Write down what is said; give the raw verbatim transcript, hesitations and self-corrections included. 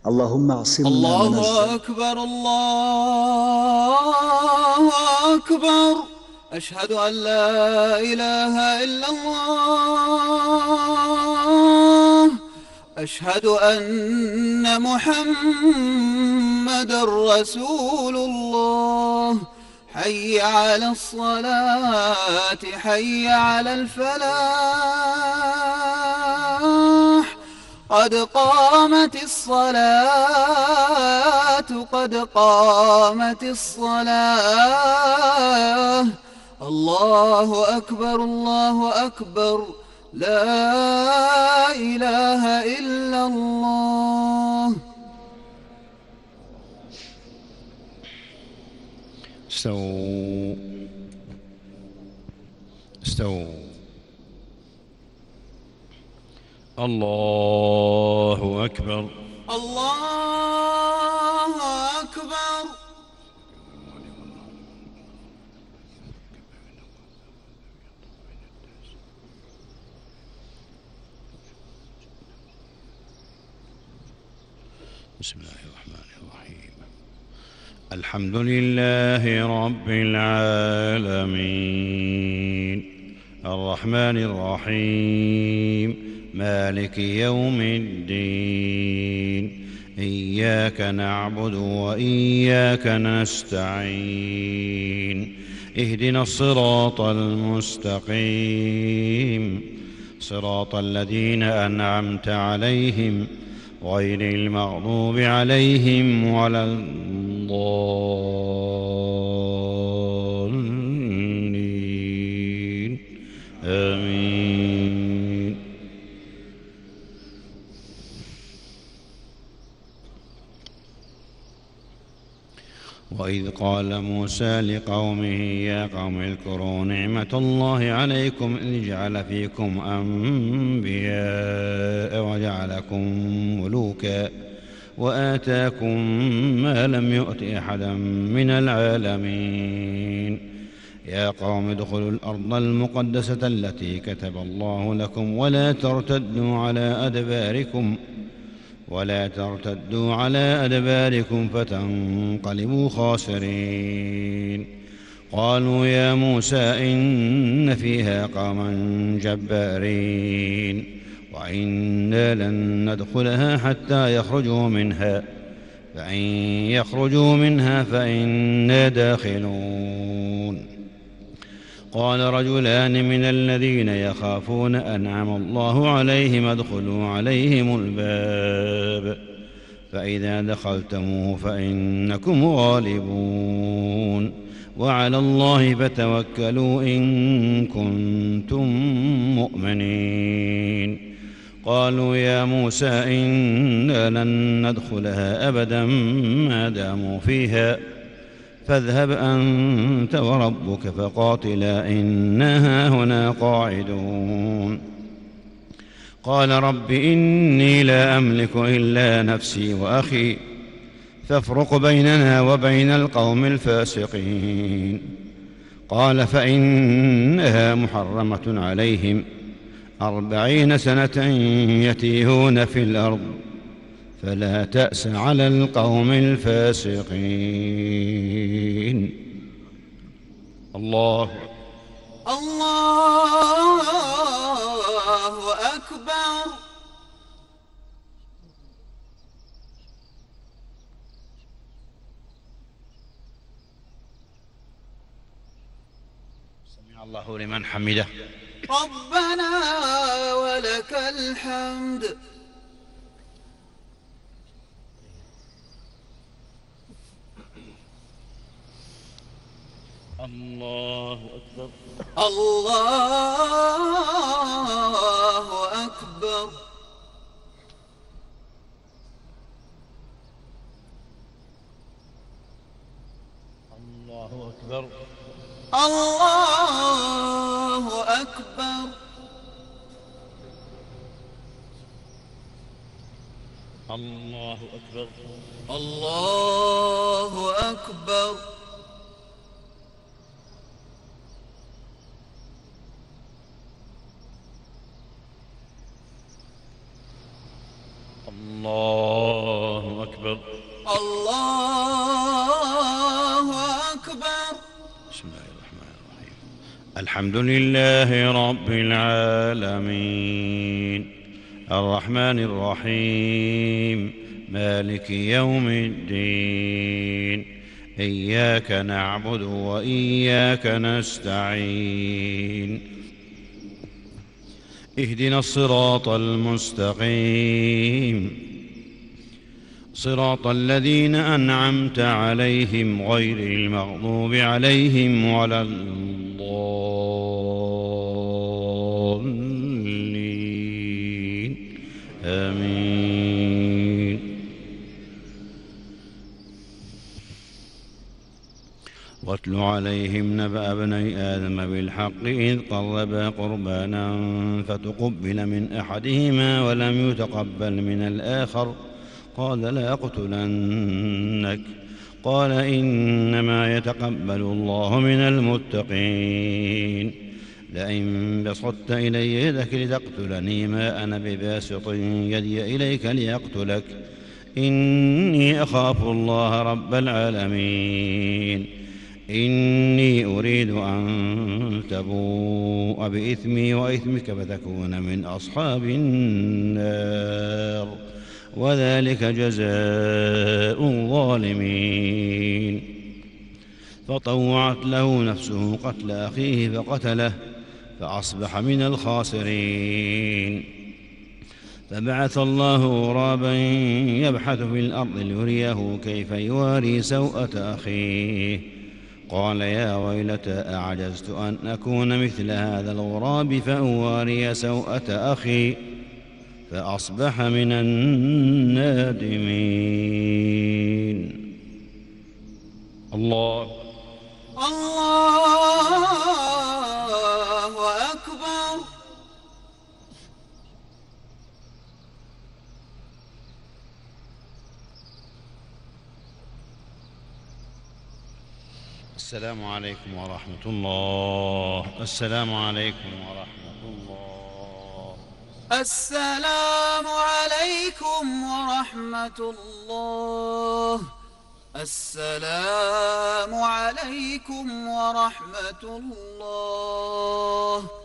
اللهم اعصمنا من الله الزلل. أكبر الله أكبر. أشهد أن لا إله إلا الله. أشهد أن محمد رسول الله. حي على الصلاة، حي على الفلاح. قد قامت الصلاة، قد قامت الصلاة. الله أكبر الله أكبر. لا إله إلا الله. استووا استووا. الله أكبر. الله أكبر. بسم الله الرحمن الرحيم. الحمد لله رب العالمين، الرحمن الرحيم، مالك يوم الدين. إياك نعبد وإياك نستعين. اهدنا الصراط المستقيم، صراط الذين أنعمت عليهم غير المغضوب عليهم ولا الضالين. آمين. وإذ قال موسى لقومه يا قوم اذكروا نعمة الله عليكم إذ جعل فيكم أنبياء وجعلكم ملوكا وآتاكم ما لم يؤت أحدا من العالمين. يا قوم ادخلوا الأرض المقدسة التي كتب الله لكم ولا ترتدوا على أدباركم ولا ترتدوا على أدباركم فتنقلبوا خاسرين. قالوا يا موسى إن فيها قوما جبارين وإنا لن ندخلها حتى يخرجوا منها، فإن يخرجوا منها فإنا داخلون. قال رجلان من الذين يخافون أنعم الله عليهم ادخلوا عليهم الباب فإذا دخلتموه فإنكم غالبون وعلى الله فتوكلوا إن كنتم مؤمنين. قالوا يا موسى إنا لن ندخلها أبدا ما داموا فيها فاذهب أنت وربك فقاتلا إنا هنا قاعدون. قال رب إني لا أملك إلا نفسي وأخي فافرق بيننا وبين القوم الفاسقين. قال فإنها محرمة عليهم أربعين سنة يتيهون في الأرض فلا تأس على القوم الفاسقين. الله الله أكبر. سمع الله لمن حمده. ربنا ولك الحمد. الله أكبر. الله أكبر. الله أكبر. الله أكبر. الله أكبر. الله أكبر. الله الله أكبر. الله أكبر. بسم الله الرحمن الرحيم. الحمد لله رب العالمين الرحمن الرحيم مالك يوم الدين إياك نعبد وإياك نستعين اهدنا الصراط المستقيم صراط الذين أنعمت عليهم غير المغضوب عليهم ولا الضالين آمين. واتل عليهم نبأ ابني آدم بالحق إذ قربا قربانا فتقبل من أحدهما ولم يتقبل من الآخر قال لأقتلنك قال إنما يتقبل الله من المتقين لئن بسطت إلي يدك لتقتلني ما أنا بباسط يدي إليك لأقتلك إني أخاف الله رب العالمين إني أريد أن تبوء بإثمي وإثمك فتكون من أصحاب النار وذلك جزاء الظالمين. فطوعت له نفسه قتل أخيه فقتله فأصبح من الخاسرين. فبعث الله غرابا يبحث في الأرض ليريه كيف يواري سوءة أخيه قال يا ويلتى أعجزت أن أكون مثل هذا الغراب فأواري سوءة أخي فأصبح من النادمين. الله الله أكبر. السلام عليكم ورحمة الله. السلام عليكم ورحمة الله. السلام عليكم ورحمة الله. السلام عليكم ورحمة الله.